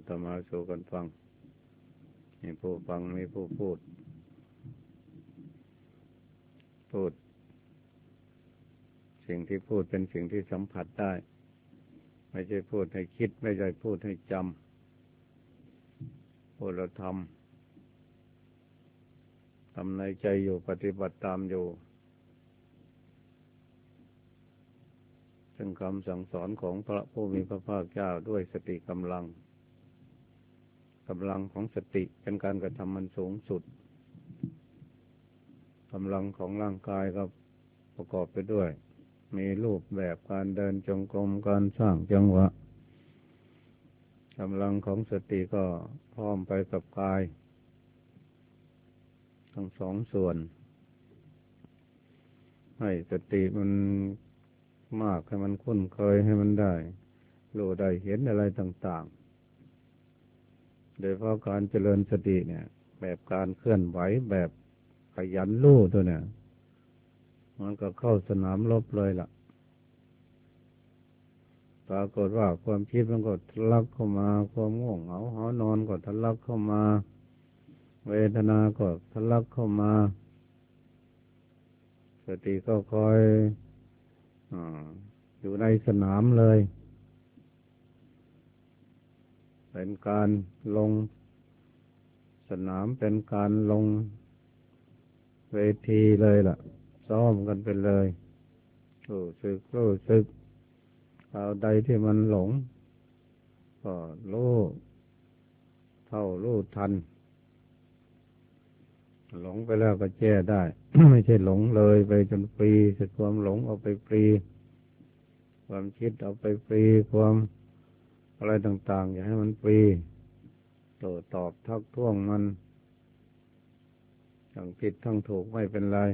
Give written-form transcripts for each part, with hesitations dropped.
ธรรมะสู่กันฟังมีผู้ฟังมีผู้พูดสิ่งที่พูดเป็นสิ่งที่สัมผัสได้ไม่ใช่พูดให้คิดไม่ใช่พูดให้จำพูดแล้วทำในใจอยู่ปฏิบัติตามอยู่ซึ่งคำสั่งสอนของพระผู้มีพระภาคเจ้าด้วยสติกำลังของสติเป็นการกระทำมันสูงสุดกำลังของร่างกายก็ประกอบไปด้วยมีรูปแบบการเดินจงกรมการสร้างจังหวะกำลังของสติก็พร้อมไปกับกายทั้งสองส่วนให้สติมันมากให้มันคุ้นเคยให้มันได้รู้ได้เห็นอะไรต่างๆโดยเพราะการเจริญสติเนี่ยแบบการเคลื่อนไหวแบบขยันรู้ตัวเนี่ยมันก็เข้าสนามรบเลยล่ะปรากฏว่าความคิดมันก็ทะลักเข้ามาความง่วงเหงาหอนอนก็ทะลักเข้ามาเวทนาก็ทะลักเข้ามาสติก็คอยอยู่ในสนามเลยเป็นการลงสนามเป็นการลงเวทีเลยล่ะซ้อมกันไปเลยรู้สึกเอาใดที่มันหลงก็รู้เท่ารู้ทันหลงไปแล้วก็แก้ได้ ไม่ใช่หลงเลยไปจนฟรีแต่ความหลงเอาไปฟรีความคิดเอาไปฟรีความอะไรต่างๆอย่าให้มันฟรีโต้ตอบทักท้วงมันทั้งผิดทั้งถูกไม่เป็นไร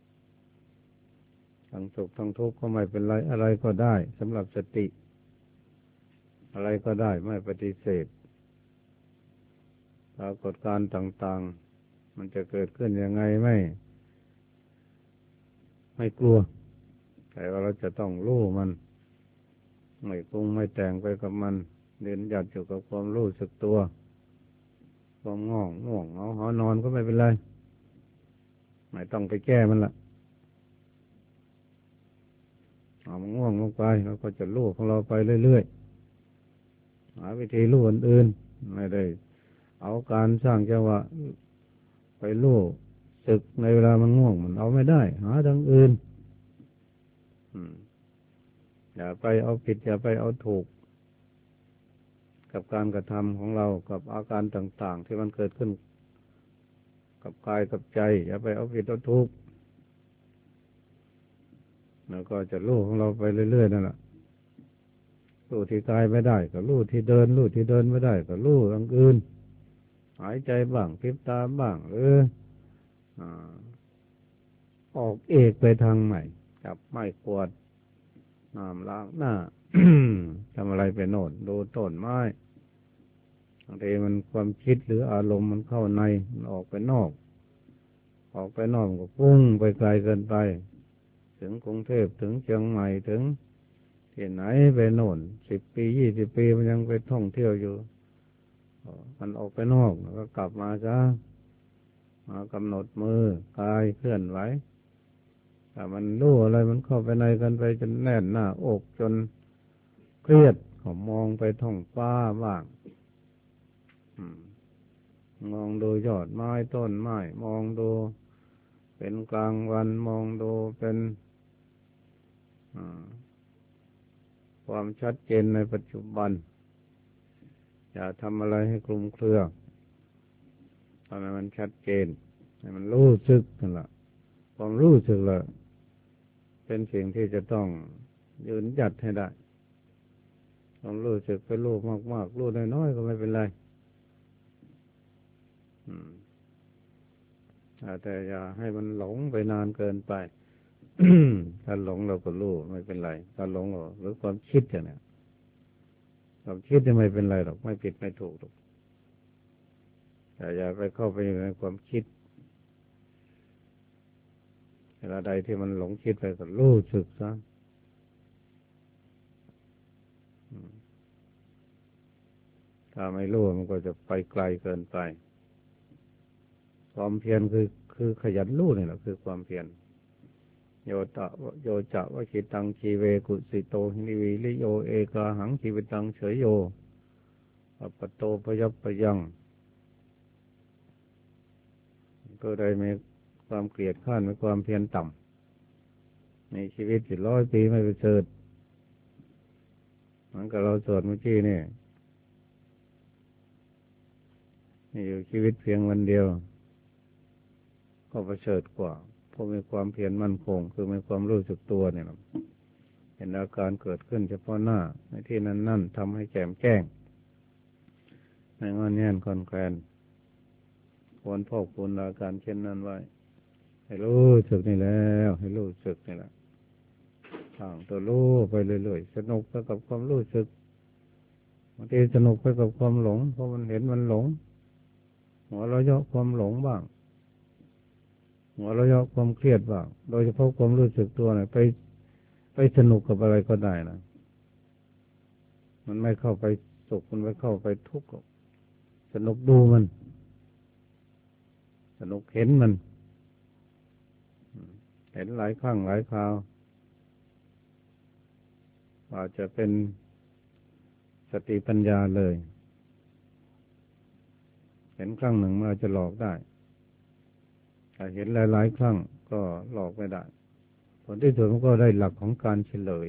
ทั้งสุขทั้งทุกข์ก็ไม่เป็นไรอะไรก็ได้สำหรับสติอะไรก็ได้ไม่ปฏิเสธปรากฏการณ์ต่างๆมันจะเกิดขึ้นยังไงไม่กลัวแต่ว่าเราจะต้องรู้มันไม่ปรุงไม่แต่งไปกับมันเดินหยัดอยู่กับความรู้สึกตัวความง่วงเหงาหอนอนก็ไม่เป็นไรไม่ต้องไปแก้มันละเอามันง่วงลงไปเราก็จะรู้ของเราไปเรื่อยๆหาวิธีรู้อื่นๆไม่ได้เอาการสร้างจังหวะไปรู้สึกในเวลามันง่วงมันเอาไม่ได้หาทางอื่นอย่าไปเอาผิดอย่าไปเอาถูกกับการกระทำของเรากับอาการต่างๆที่มันเกิดขึ้นกับกายกับใจอย่าไปเอาผิดเอาถูกแล้วก็จะรู้ของเราไปเรื่อยๆนั่นแหละรู้ที่กายไม่ได้ก็รู้ที่เดินไม่ได้ก็รู้อย่างอื่นหายใจบ้างพริบตาบ้างหรือออกเอกไปทางใหม่จับไม้กวาดน้ำล้างหน้า ทำอะไรไปโน่นดูต้นไม้บางทีมันความคิดหรืออารมณ์มันเข้าในมันออกไปนอกก็พุ่งไปไกลเกินไปถึงกรุงเทพถึงเชียงใหม่ถึงที่ไหนไปโน่น10 ปี20 ปีมันยังไปท่องเที่ยวอยู่มันออกไปนอกแล้วก็กลับมาจ้ามากำหนดมือกายเคลื่อนไหวแต่มันรู้อะไรมันเข้าไปในกันไปจนแน่นหน้าอกจนเครียดก็มองไปท้องฟ้าบ้างมองดูยอดไม้ต้นไม้มองดูเป็นกลางวันมองดูเป็นความชัดเจนในปัจจุบันอย่าทำอะไรให้คลุมเครือทำให้มันชัดเจนให้มันรู้สึกนั่นแหละความรู้สึกละเป็นสิ่งที่จะต้องยืนหยัดให้ได้ต้องรู้สึกไปรู้มากๆรู้น้อยๆก็ไม่เป็นไรแต่อย่าให้มันหลงไปนานเกินไป ถ้าหลงเราก็รู้ไม่เป็นไรถ้าหลงหรือความคิดอย่างนี้ความคิดจะไม่เป็นไรหรอกไม่ผิดไม่ถูกหรอกแต่อย่าไปเข้าไปในความคิดเวลาใดที่มันหลงคิดไปก็รู้สึกซะถ้าไม่รู้มันก็จะไปไกลเกินไปความเพียรคือขยันรู้นี่แหละคือความเพียรโยจะวชิตังชีเวกุสิโตหิริวิริโยเอกาหังชีวิตังเฉยโยอปปโตพยัพพยังก็ได้มีความเกลียดข้านมีความเพียรต่ำในชีวิต100 ปีไม่ประเสริฐเหมือนกับเราสวดเมื่อกี้นี่อยู่ชีวิตเพียงวันเดียวก็ประเสริฐกว่าเพราะมีความเพียรมั่นคงคือมีความรู้สึกตัวเนี่ยเห็นอาการเกิดขึ้นเฉพาะหน้าในที่นั้นทำให้แจ่มแจ้งในงอนแง่นคอนแคลนควรพอกพูนอาการเช่นนั้นไว้ให้รู้สึกนี่แล้วให้รู้สึกนี่แหละทางตัวรู้ไปเรื่อยๆสนุกไปกับความรู้สึกบางทีสนุกไปกับความหลงเพราะมันเห็นมันหลงหัวเราะเยาะความหลงบ้างหัวเราะเยาะความเครียดบ้างโดยเฉพาะความรู้สึกตัวเนี่ยไปสนุกกับอะไรก็ได้นะมันไม่เข้าไปสุขมันไม่เข้าไปทุกข์สนุกดูมันสนุกเห็นมันเห็นหลายครั้งหลายคราวอาจจะเป็นสติปัญญาเลยเห็นครั้งหนึ่งมันอาจจะหลอกได้แต่เห็นหลายๆครั้งก็หลอกไม่ได้ผลที่สุดมันก็ได้หลักของการเฉลย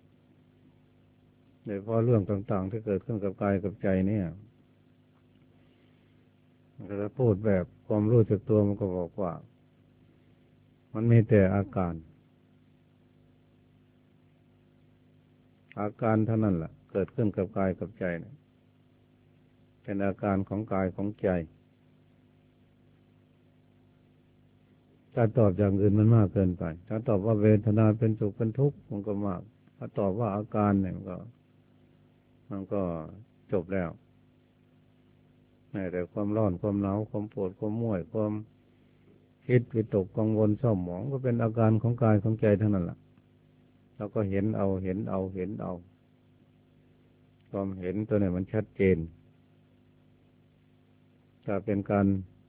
โดยเฉพาะเรื่องต่างๆที่เกิดขึ้นกับกายกับใจเนี่ยถ้าพูดแบบความรู้สึกตัวมันก็บอกว่ามันมีแต่อาการเท่านั้นแหละเกิดขึ้นกับกายกับใจเนี่ยเป็นอาการของกายของใจถ้าตอบอย่างอื่นมันมากเกินไปถ้าตอบว่าเวทนาเป็นสุขเป็นทุกข์มันก็มากถ้าตอบว่าอาการเนี่ยมันก็จบแล้วแม้แต่ความร้อนความหนาวความปวดความเมื่อยความคิดวิตกกังวลเศร้าหมองก็เป็นอาการของกายของใจทั้งนั้นแหละเราก็เห็นเอาความเห็นตัวนี้มันชัดเจนถ้าเป็นการ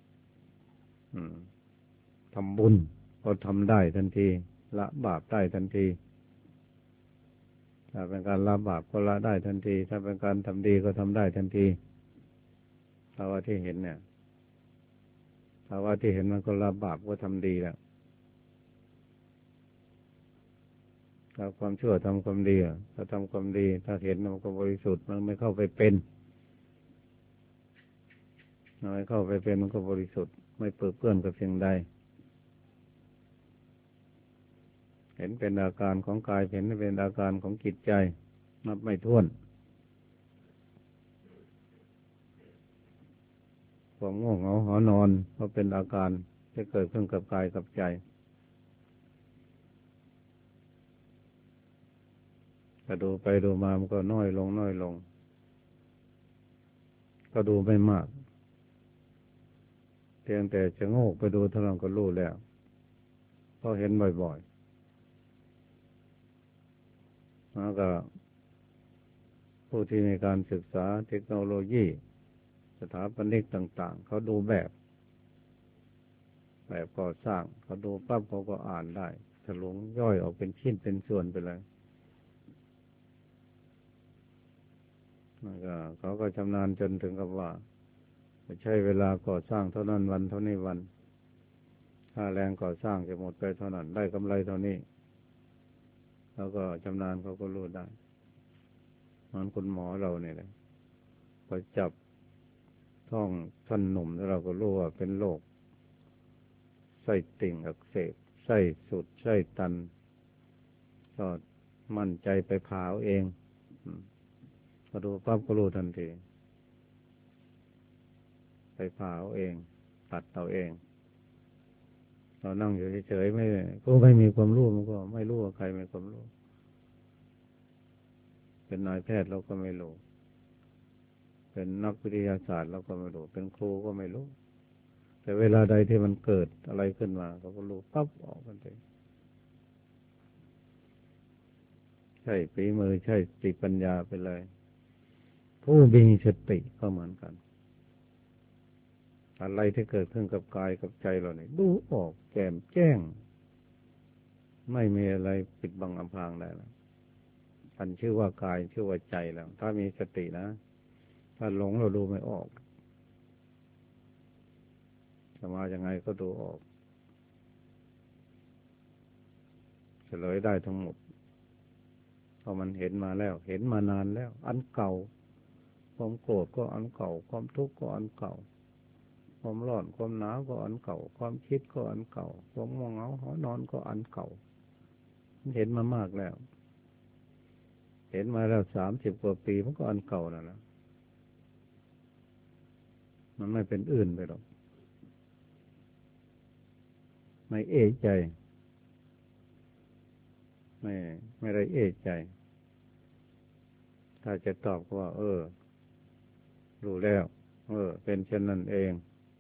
ทำบุญก็ทำได้ทันทีละบาปได้ทันทีถ้าเป็นการละบาปก็ละได้ทันทีถ้าเป็นการทำดีก็ทำได้ทันทีภาวะที่เห็นเนี่ยภาวะที่เห็นมันก็ละบาปก็ทำดีแล้วถ้าความชั่วทำความดีถ้าทำความดีถ้าเห็นมันก็บริสุทธิ์มันไม่เข้าไปเป็นไม่เข้าไปเป็นมันก็บริสุทธิ์ไม่เปื้อนเปื้อนกับสิ่งใดเห็นเป็นอาการของกายเห็นเป็นอาการของจิตใจนับไม่ถ้วนความง่วงเหงาหอนอนก็เป็นอาการที่เกิดขึ้นกับกายกับใจก็ดูไปดูมามันก็น้อยลงก็ดูไม่มากเพียงแต่จะโงกไปดูเท่านั้นก็รู้แล้วเพราะเห็นบ่อยๆแล้วก็ผู้ที่มีการศึกษาเทคโนโลยีสถาปนิกต่างๆเขาดูแบบก่อสร้างเขาดูปั๊บเขาก็อ่านได้ถลุงย่อยออกเป็นชิ้นเป็นส่วนไปเลยแล้วก็เขาก็ชำนาญจนถึงกับว่าใช้เวลาก่อสร้างเท่านั้นวันเท่านี้วันค่าแรงก่อสร้างจะหมดไปเท่านั้นได้กำไรเท่านี้แล้วก็ชำนาญเขาก็รู้ได้มันคุณหมอเราเนี่ยเลยพอจับท้องท่านหนุ่มแล้วเราก็รู้ว่าเป็นโรคไส้ติ่งอักเสบไส้สุดไส้ตันก็มั่นใจไปผ่าเอาเองพอดูปั๊บก็รู้ทันทีไปผ่าเอาเองตัดเอาเองเรานั่งอยู่เฉยๆไม่มีความรู้มันก็ไม่รู้ว่าใครมีความรู้เป็นนายแพทย์เราก็ไม่รู้เป็นนักวิทยาศาสตร์เราก็ไม่รู้เป็นครูก็ไม่รู้แต่เวลาใดที่มันเกิดอะไรขึ้นมาเราก็รู้ปั๊บออกกันเลยใช่ฝีมือใช่สติปัญญาไปเลยผู้มีสติก็เหมือนกันอะไรที่เกิดขึ้นกับกายกับใจเราเนี่ยดูออกแจ่มแจ้งไม่มีอะไรปิดบังอำพรางได้แล้วอันชื่อว่ากายชื่อว่าใจแล้วถ้ามีสตินะถ้าหลงเราดูไม่ออกจะมายังไงก็ดูออกเฉลยได้ทั้งหมดเพราะมันเห็นมาแล้วเห็นมานานแล้วอันเก่าความโกรธก็อันเก่าความทุกข์ก็อันเก่าความร้อนความหนาวก็อันเก่าความคิดก็อันเก่าความง่วงเหงาหอนอนก็อันเก่าเห็นมามากแล้วเห็นมาแล้ว30 กว่าปีมันก็อันเก่านั่นแหละมันไม่เป็นอื่นไปหรอกไม่เอะใจไม่ไม่ได้เอะใจถ้าจะตอบว่ารู้แล้วเป็นเช่นนั้นเอง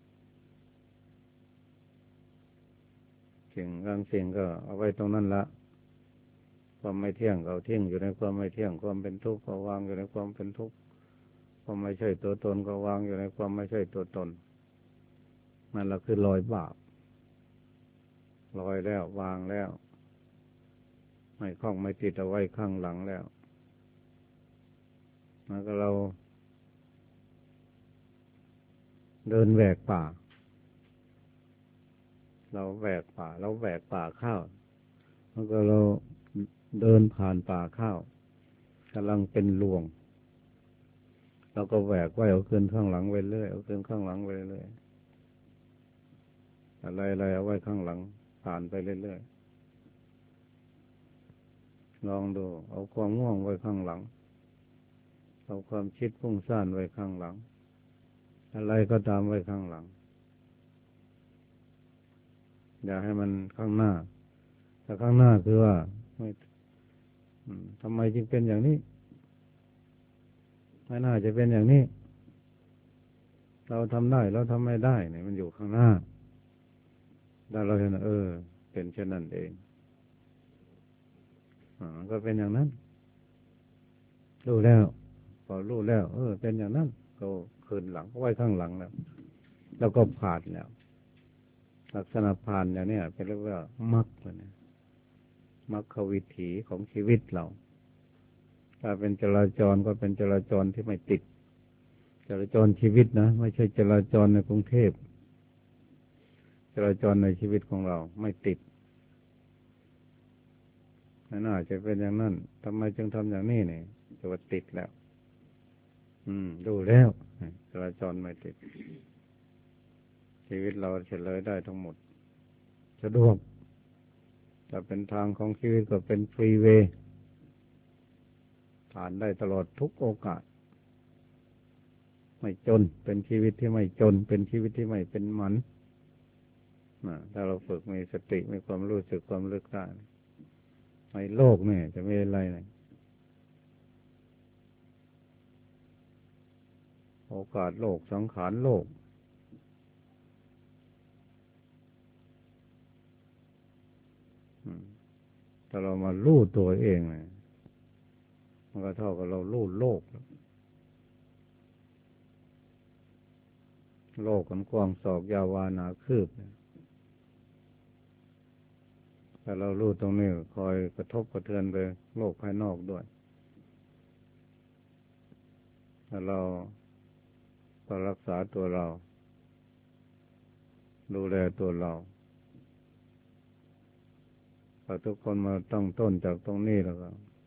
สิ่งบางสิ่งก็เอาไว้ตรงนั้นละความไม่เที่ยงเราทิ้งอยู่ในความไม่เที่ยงความเป็นทุกข์ก็วางอยู่ในความเป็นทุกข์ความไม่ใช่ตัวตนก็วางอยู่ในความไม่ใช่ตัวตนนั่นแหละคือลอยบาปลอยแล้ววางแล้วไม่คล้องไม่ติดเอาไว้ข้างหลังแล้วแล้วก็เราเดินแหวกป่าเราแหวกป่าเราแหวกป่าข้าวแล้วก็เราเดินผ่านป่าข้าวกำลังเป็นรวงเราก็แหวกไว้เอาขึ้นข้างหลังไปเรื่อยเอาขึ้นข้างหลังไปเรื่อยอะไรเอาไว้ข้างหลังผ่านไปเรื่อยๆลองดูเอาความง่วงไว้ข้างหลังเอาความคิดฟุ้งซ่านไว้ข้างหลังอะไรก็ตามไว้ข้างหลังอย่าให้มันข้างหน้าแต่ข้างหน้าคือว่าทำไมจึงเป็นอย่างนี้ไม่น่าจะเป็นอย่างนี้เราทำได้เราทำไม่ได้เนี่ยมันอยู่ข้างหน้าแล้วเราเห็นเป็นเช่นนั้นเองก็เป็นอย่างนั้นรู้แล้วพอรู้แล้วเป็นอย่างนั้นก็คืนหลังไว้ข้างหลังแล้วก็ผ่านแล้วลักษณะผ่านอย่างนี้เป็นเรียกว่ามรรคนะมรรควิถีของชีวิตเราถ้าเป็นจราจรก็เป็นจราจรที่ไม่ติดจราจรชีวิตนะไม่ใช่จราจรในกรุงเทพจราจรในชีวิตของเราไม่ติดน่าจะเป็นอย่างนั้นทำไมจึงทำอย่างนี้เนี่ยจะว่าติดแล้วดูแล้วจราจรไม่ติดชีวิตเราเฉลยได้ทั้งหมดสะดวกจะเป็นทางของชีวิตก็เป็นฟรีเวย์ผ่านได้ตลอดทุกโอกาสไม่จนเป็นชีวิตที่ไม่จนเป็นชีวิตที่ไม่เป็นหมันถ้าเราฝึกมีสติมีความรู้สึกความลึกได้ในโลกเนี่ยจะไม่อะไรเลยโอกาสโลกสังขารโลกถ้าเรามารู้ตัวเองเนี่ยมันก็เท่ากับเรารู้โลกโลกมันกว้างศอกยาววานาคืบถ้าเรารู้ตรงนี้คอยกระทบกระเทือนไปโลกภายนอกด้วยถ้าเราก็รักษาตัวเราดูแลตัวเราพอทุกคนมาตั้งต้นจากตรงนี้แล้ว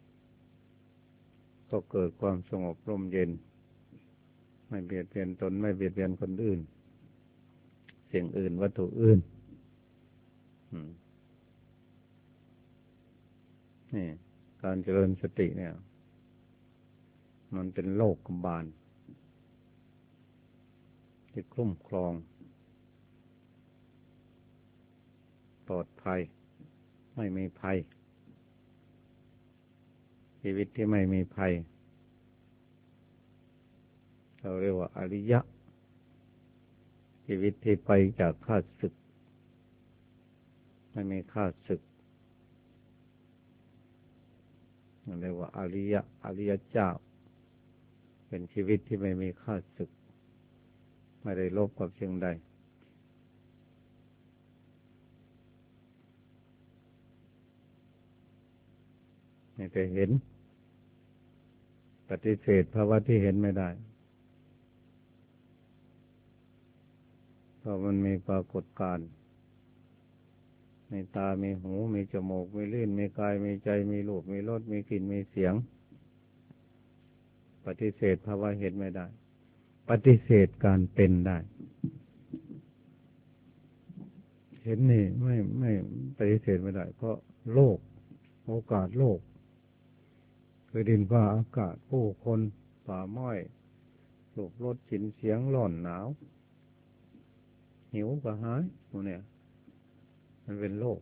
ก็เกิดความสงบร่มเย็นไม่เบียดเบียนตนไม่เบียดเบียนคนอื่นสิ่งอื่นวัตถุอื่นนี่การเจริญสติเนี่ยมันเป็นโลกบาลที่คุ้มครองปลอดภัยไม่มีภัยชีวิตที่ไม่มีภัยเราเรียกว่าอริยะชีวิตที่ไปจากข้าศึกไม่มีข้าศึกเรียกว่าอริยะอริยเจ้าเป็นชีวิตที่ไม่มีข้าศึกไม่ได้ลบกับสิ่งใดไม่ได้เห็นปฏิเสธภาวะที่เห็นไม่ได้เพราะมันมีปรากฏการณ์มีตามีหูมีจมูกมีลิ้นมีกายมีใจมีรูปมีรสมีกลิ่นมีเสียงปฏิเสธภาวะเห็นไม่ได้ปฏิเสธการเป็นได้เห็นนี่ไม่ปฏิเสธไม่ได้เพราะโลกโอกาสโลกคือดินฟ้าอากาศผู้คนป่าไม้รูปรสกลิ่นเสียงร้อนหนาวหิวกระหายพวกเนี่ยมันเป็นโลก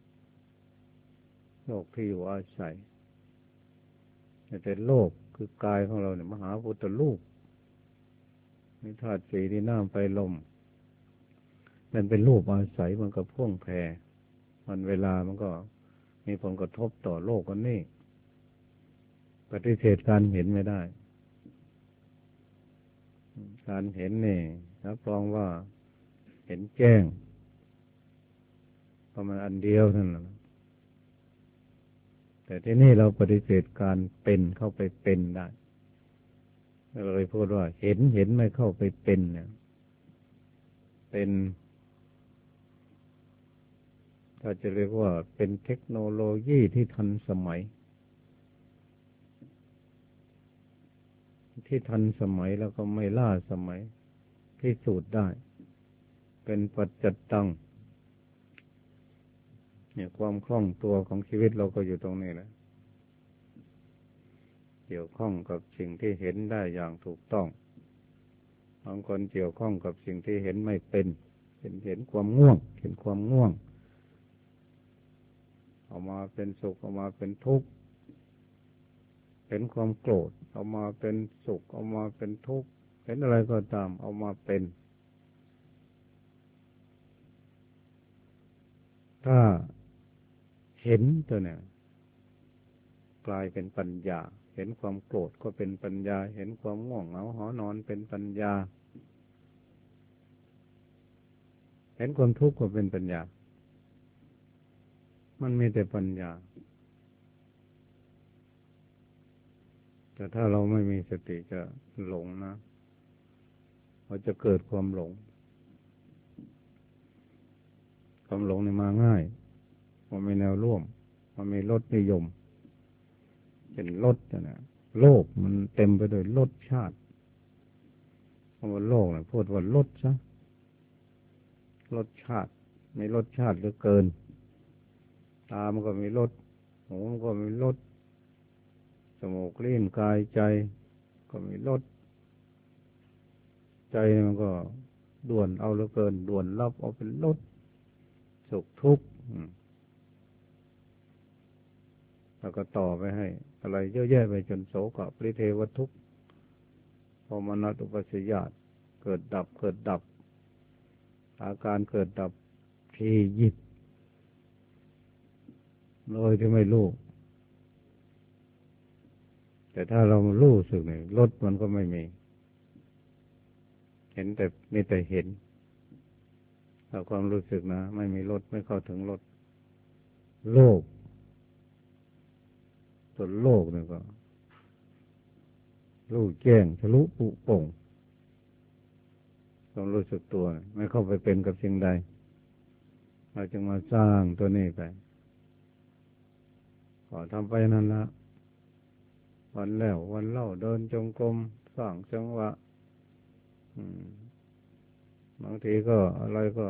ที่อยู่อาศัยแต่โลกคือกายของเราเนี่ยมหาพุทธรูปมีธาตุสี่ดินน้ำไฟลมมันเป็นรูปอาศัยมันก็พ่วงแพรมันเวลามันก็มีผลกระทบต่อโลกกันนี่ปฏิเสธการเห็นไม่ได้การเห็นนี่รับรองว่าเห็นแจ้งเพราะมันอันเดียวนั่นแหละแต่ที่นี่เราปฏิเสธการเป็นเข้าไปเป็นได้เราเลยพูดว่าเห็นไม่เข้าไปเป็นเนี่ยเป็นถ้าจะเรียกว่าเป็นเทคโนโลยีที่ทันสมัยแล้วก็ไม่ล่าสมัยพิสูจน์ได้เป็นปัจจัตตังเนี่ยความคล่องตัวของชีวิตเราก็อยู่ตรงนี้แหละเกี่ยวข้องกับสิ่งที่เห็นได้อย่างถูกต้องบางคนเกี่ยวข้องกับสิ่งที่เห็นไม่เป็นเห็นความง่วงเอามาเป็นสุขเอามาเป็นทุกข์เห็นความโกรธเอามาเป็นสุขเอามาเป็นทุกข์เห็นอะไรก็ตามเอามาเป็นถ้าเห็นตัวเนี่ยกลายเป็นปัญญาเห็นความโกรธก็เป็นปัญญาเห็นความง่วงเหงาหอนอนเป็นปัญญาเห็นความทุกข์ก็เป็นปัญญามันมีแต่ปัญญาแต่ถ้าเราไม่มีสติจะหลงนะเราจะเกิดความหลงนี่มาง่ายมันมีแนวร่วมมันมีรสนิยมเป็นรสนะโลกมันเต็มไปด้วยรสชาติคำว่าโลกนะพูดว่ารสซะรสชาติมีรสชาติเหลือเกินตามันก็มีรสหูมันก็มีรสจมูกลิ้นกายใจก็มีรสใจมันก็ด่วนเอาเหลือเกินด่วนรับเอาเป็นรสสุขทุกข์แล้วก็ต่อไปให้อะไรเยอะแยะไปจนโสกปริเทวทุกข์โทมนัสอุปาสยาตเกิดดับอาการเกิดดับทียิบเลยที่ไม่รู้แต่ถ้าเรารู้สึกเนี่ยรสมันก็ไม่มีเห็นแต่มีแต่เห็นถ้าความรู้สึกนะไม่มีรสไม่เข้าถึงรสโลกส่วนโลกเนี่ยก็รู้แจ้งทะลุปุโป่งความรู้สึกตัวไม่เข้าไปเป็นกับสิ่งใดเราจึงมาสร้างตัวนี้ไปขอทำไปนั่นละวันแล้ววันเล่าเดินจงกรมสร้างจังหวะบางทีก็อะไรก็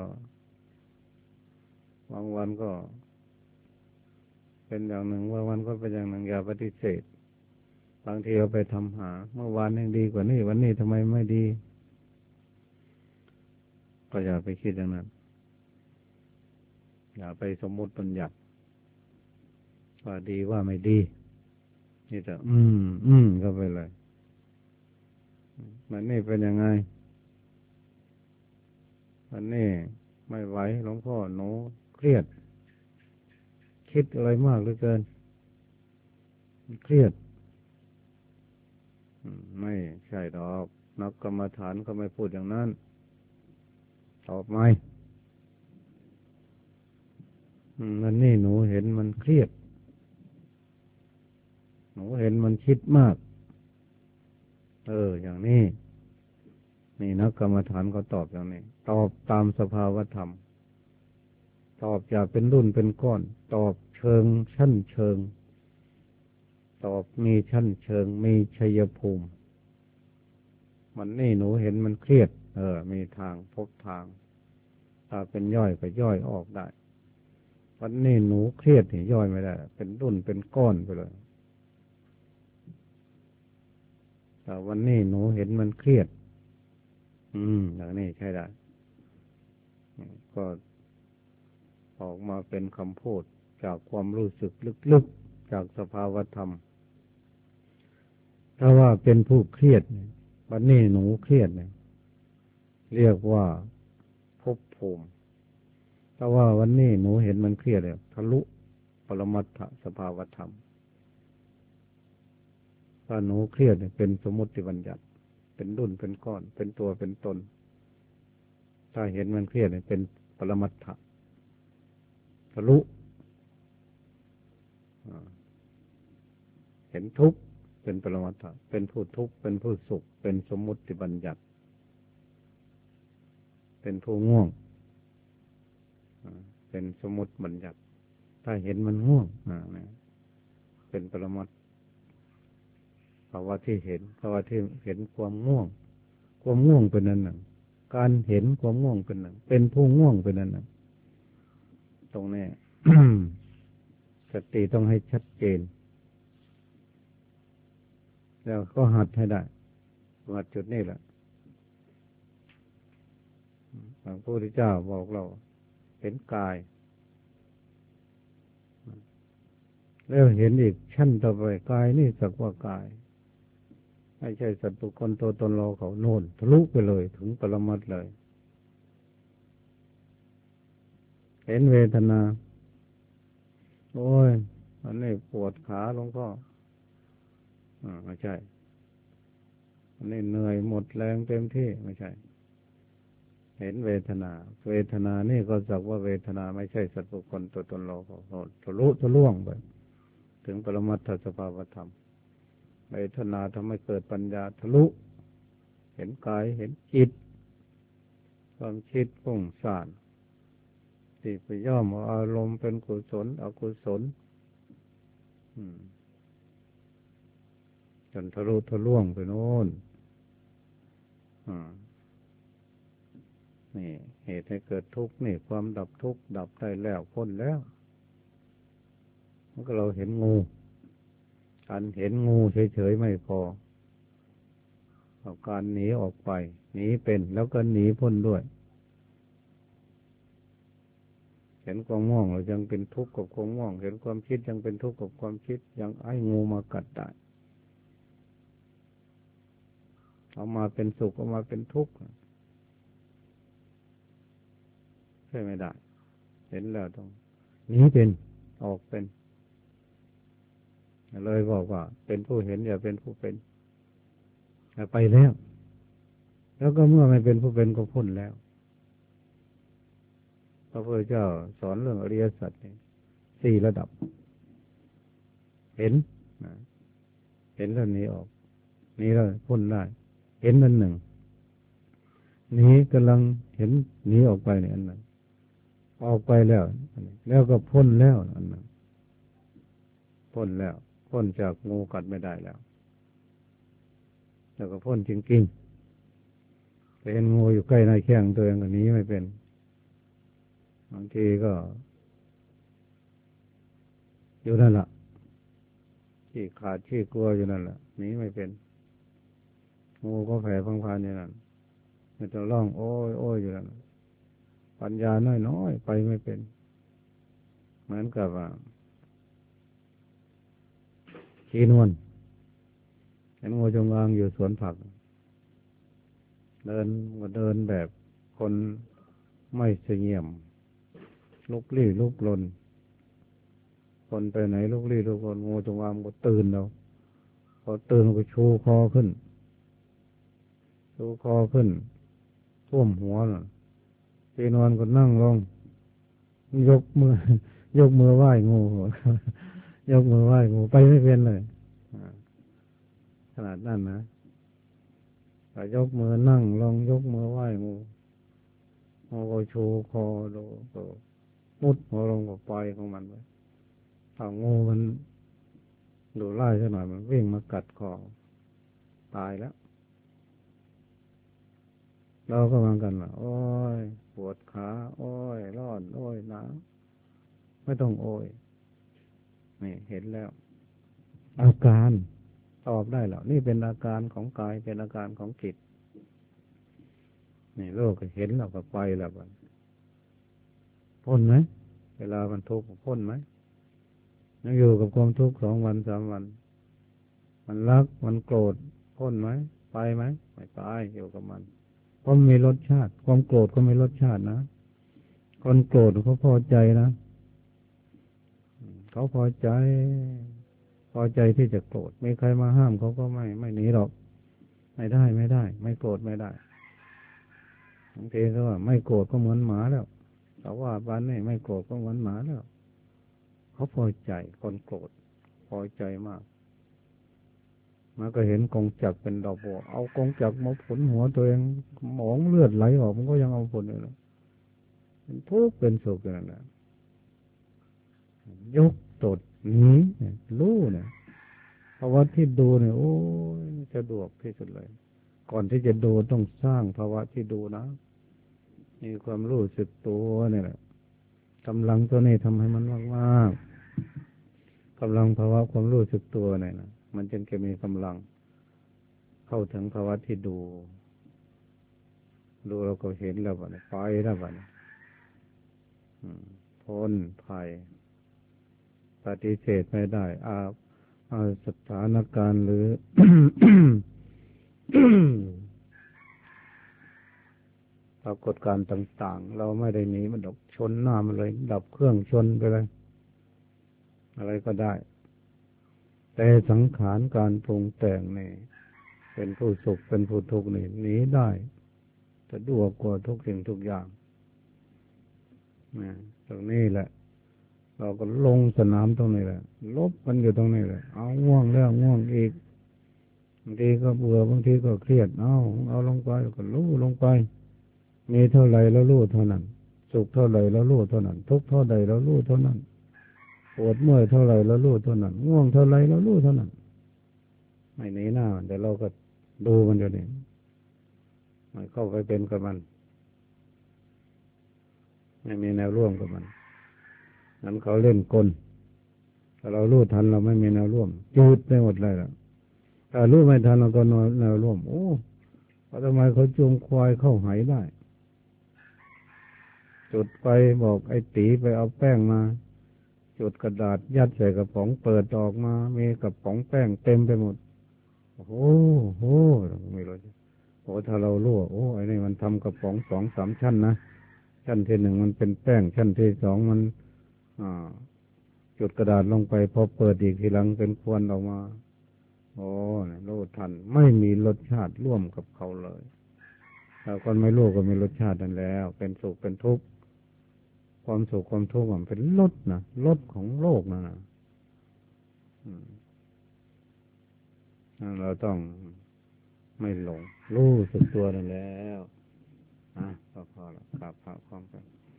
บางวันก็เป็นอย่างหนึ่งบางวันก็เป็นอย่างหนึ่งอย่าปฏิเสธบางทีเราไปทำหาเมื่อวานยังดีกว่านี้วันนี้ทำไมไม่ดีก็อย่าไปคิดอย่างนั้นอย่าไปสมมุติบัญญัติว่าดีว่าไม่ดีนี่จะก็ไปเลยมันนี่เป็นยังไงวันนี้ไม่ไหวหลวงพ่อหนูเครียดคิดอะไรมากเหลือเกินเครียดไม่ใช่ดอกนักกรรมฐานก็ไม่พูดอย่างนั้นตอบไหมมันนี่หนูเห็นมันเครียดหนูเห็นมันคิดมากอย่างนี้นี่นักกรรมฐานก็ตอบอย่างนี้ตอบตามสภาวธรรมตอบอย่าเป็นรุ่นเป็นก้อนตอบเชิงชั้นเชิงตอบมีชั้นเชิงมีชัยภูมิมันนี่หนูเห็นมันเครียดมีทางพบทางถ้าเป็นย่อยก็ย่อยออกได้วันนี้หนูเครียดนี่ย่อยไม่ได้เป็นรุ่นเป็นก้อนไปเลยแต่วันนี้หนูเห็นมันเครียดอย่างนี้ใช่ได้ก็ออกมาเป็นคำพูดจากความรู้สึกลึกๆจากสภาวธรรมถ้าว่าเป็นผู้เครียดวันนี้หนูเครียดเนี่ยเรียกว่าภพภูมิถ้าว่าวันนี้หนูเห็นมันเครียดเลยทะลุปรมัตถสภาวธรรมถ้าหนูเครียดเนี่ยเป็นสมมติบัญญัติเป็นรุ่นเป็นก้อนเป็นตัวเป็นตนถ้าเห็นมันเครียดเนี่ยเป็นปรมัตถะทะลุเห็นทุกข์เป็นปรมัตถะเป็นผู้ทุกข์เป็นผู้สุขเป็นสมมติบัญญัติเป็นผู้ง่วงเป็นสมมติบัญญัติถ้าเห็นมันง่วงเป็นปรมัตถ์ภาวะที่เห็นภาวะที่เห็นความง่วงความง่วงเป็นนั้นหนึ่งการเห็นความง่วงเป็นหนึ่งเป็นผู้ง่วงเป็นนั้นหนึ่งตรงนี้ สติต้องให้ชัดเจนแล้วก็หัดให้ได้หัดจุดนี้แหละพระพุทธเจ้าบอกเราเห็นกายแล้วเห็นอีกชั้นต่อไปกายนี่สักว่ากายไม่ใช่สัตว์บุคคลตัวตนเราเขาโน่นทะลุไปเลยถึงปรมัตถ์เลยเห็นเวทนาโอ้ยอันนี้ปวดขาหลวงพ่อไม่ใช่อันนี้เหนื่อยหมดแรงเต็มที่ไม่ใช่เห็นเวทนาเวทนานี่ก็สักว่าเวทนาไม่ใช่สัตว์บุคคลตัวตนเราเขาทะลุทะลวงไปถึงปรมัตถสภาวธรรมเวทนาทำให้เกิดปัญญาทะลุเห็นกายเห็นจิตความคิดพุ่งซ่านที่ไปย่อมอารมณ์เป็นกุศลอกุศลจนทะลุทะลวงไปโน่นนี่เหตุให้เกิดทุกข์นี่ความดับทุกข์ดับได้แล้วพ้นแล้วมันก็เราเห็นงูการเห็นงูเฉยๆไม่พอเอาการหนีออกไปหนีเป็นแล้วก็หนีพ้นด้วยเห็นความง่วงเรายังเป็นทุกข์กับความง่วงเห็นความคิดยังเป็นทุกข์กับความคิดยังไอ้งูมากัดได้เอามาเป็นสุขเอามาเป็นทุกข์ใช่ไม่ได้เห็นแล้วต้องหนีเป็นออกเป็นเลยบอกว่าเป็นผู้เห็นอย่าเป็นผู้เป็นไปแล้วแล้วก็เมื่อไม่เป็นผู้เป็นก็พ้นแล้วพระพุทธเจ้าสอนเรื่องอริยสัจสี่ระดับเห็นเห็นแล้วนี้ออกนี้แล้วพ้นได้เห็นนั่นหนึ่งนี้กำลังเห็นนี้ออกไปเนี่ยอันนั้นออกไปแล้วแล้วก็พ้นแล้วอันนั้นพ้นแล้วพ้นจากงูกัดไม่ได้แล้วแล้วก็พ้นจริงๆเห็นงูอยู่ใกล้ในแข้งตัวเองก็หนีไม่เป็นบางทีก็อยู่นั่นแหละที่ขาดที่กลัวอยู่นั่นแหละหนีไม่เป็นงูก็แผ่พังพานอย่างนั้นมันจะร้องโอ้ยโอ้ยอยู่นั่นปัญญาน้อยๆไปไม่เป็นเหมือนกับว่าชีนวลเห็นงูจงอางอยู่สวนผักเดินแบบคนไม่เสงี่ยมลุกลี้ลุกลนคนไปไหนลุกลี้ลุกลนงูจงอางก็ตื่นแล้วพอตื่นก็ชูคอขึ้นท่วมหัวน่ะที่นอนก็นั่งลงยกมือ ยกมือไหว้งู ยกมือไหว้งูไปไม่เป็นเลยขนาดนั้นนะแต่ยกมือนั่งลงยกมือไหว้งูงูก็ชูคอโดก็มุดหัวลงก็ปล่อยของมันไปถ้างูมันดูไล่ซะหน่อยมันวิ่งมากัดคอตายแล้วเราก็เหมือนกันล่ะโอ้ยปวดขาโอ้ยร้อนโอ้ยหนาวไม่ต้องโอ้ยนี่เห็นแล้วอาการตอบได้แล้วนี่เป็นอาการของกายเป็นอาการของจิตนี่โลกก็เห็นแล้วก็ไปแล้วมันพ้นไหมเวลามันทุกข์พ้นไหมยังอยู่กับความทุกข์2 วัน 3 วันมันรักมันโกรธพ้นไหมไปไหมไม่ไปอยู่กับมันเพราะมีรสชาติความโกรธก็มีรสชาตินะคนโกรธเขาพอใจนะเขาพอใจที่จะโกรธมีใครมาห้ามเขาก็ไม่หนีหรอกไม่ได้ไม่โกรธไม่ได้บางทีก็ว่าไม่โกรธก็เหมือนหมาแล้วแต่ว่าบ้านนี้ไม่โกรธก็เหมือนหมาแล้วเขาพอใจคนโกรธพอใจมากมันก็เห็นกงจักรเป็นดอกบัวเอากงจักรมาผลหัวตัวเองหมองเลือดไหลออกมันก็ยังเอาผลอยู่เลยเป็นทุกข์เป็นสุขอย่างนั้นแหละยกตดนี้รู้เนี่ยภาวะที่ดูเนี่ยโอ้ยสะดวกที่สุดเลยก่อนที่จะดูต้องสร้างภาวะที่ดูนะมีความรู้สึกตัวเนี่ยแหละกำลังตัวนี้ทำให้มันมากๆกำลังภาวะความรู้สึกตัวเนี่ยนะมันจึงจะมีกำลังเข้าถึงภาวะที่ดูเราก็เห็นแล้วว่าไปแล้วว่าพ้นภัยปฏิเสธไม่ได้สถานการณ์หรือ ปรากฏการณ์ต่างๆเราไม่ได้หนีมันดอกชนหน้ามันเลยดับเครื่องชนไปเลยอะไรก็ได้แต่สังขารการปรุงแต่งนี่เป็นผู้สุขเป็นผู้ทุกข์นี่หนีได้จะดวกกว่าทุกสิ่งทุกอย่างตรงนี้แหละเราก็ลงสนามตรงนี้แหละลบมันอยู่ตรงนี้แหละเอาง่วงแล้วง่วงอีกบางทีก็เบื่อบางทีก็เครียดเอาลงไปก็รู้ลงไปมีเท่าไรแล้วรู้เท่านั้นสุขเท่าไรแล้วรู้เท่านั้นทุกข์เท่าใดแล้วรู้เท่านั้นปวดเมื่อยเท่าไรแล้วรู้เท่านั้นง่วงเท่าไรแล้วรู้เท่านั้นไม่หนีหน้าแต่เราก็ดูมันอยู่นี่ไม่เข้าไปเป็นกับมันไม่มีแนวร่วมกับมันนั้นเขาเล่นกลถ้าเรารู้ทันเราไม่มีแนวร่วมจูดไปหมดเลยล่ะถ้ารู้ไม่ทันเราก็นอนแนวร่วมโอ้ทำไมเขาจูงควายเข้าไหได้จุดไปบอกไอ้ตีไปเอาแป้งมาจุดกระดาษยัดใส่กระป๋องเปิดออกมามีกระป๋องแป้งเต็มไปหมดโอ้โหไม่รู้โอ้ถ้าเรารู้โอ้ไอ้นี่มันทำกระป๋อง2-3 ชั้นนะชั้นที่ 1มันเป็นแป้งชั้นที่ 2มันจุดกระดาษลงไปพอเปิดอีกทีหลังเป็นควันออกมาโอ้รู้ทันไม่มีรสชาติร่วมกับเขาเลยถ้าคนไม่รู้ก็มีรสชาตินั่นแล้วเป็นสุขเป็นทุกข์ความสุขความทุกข์มันเป็นรสนะรสของโลกนะเราต้องไม่หลงรู้สึกตัวนั่นแล้วพอแล้วครับพอความกัน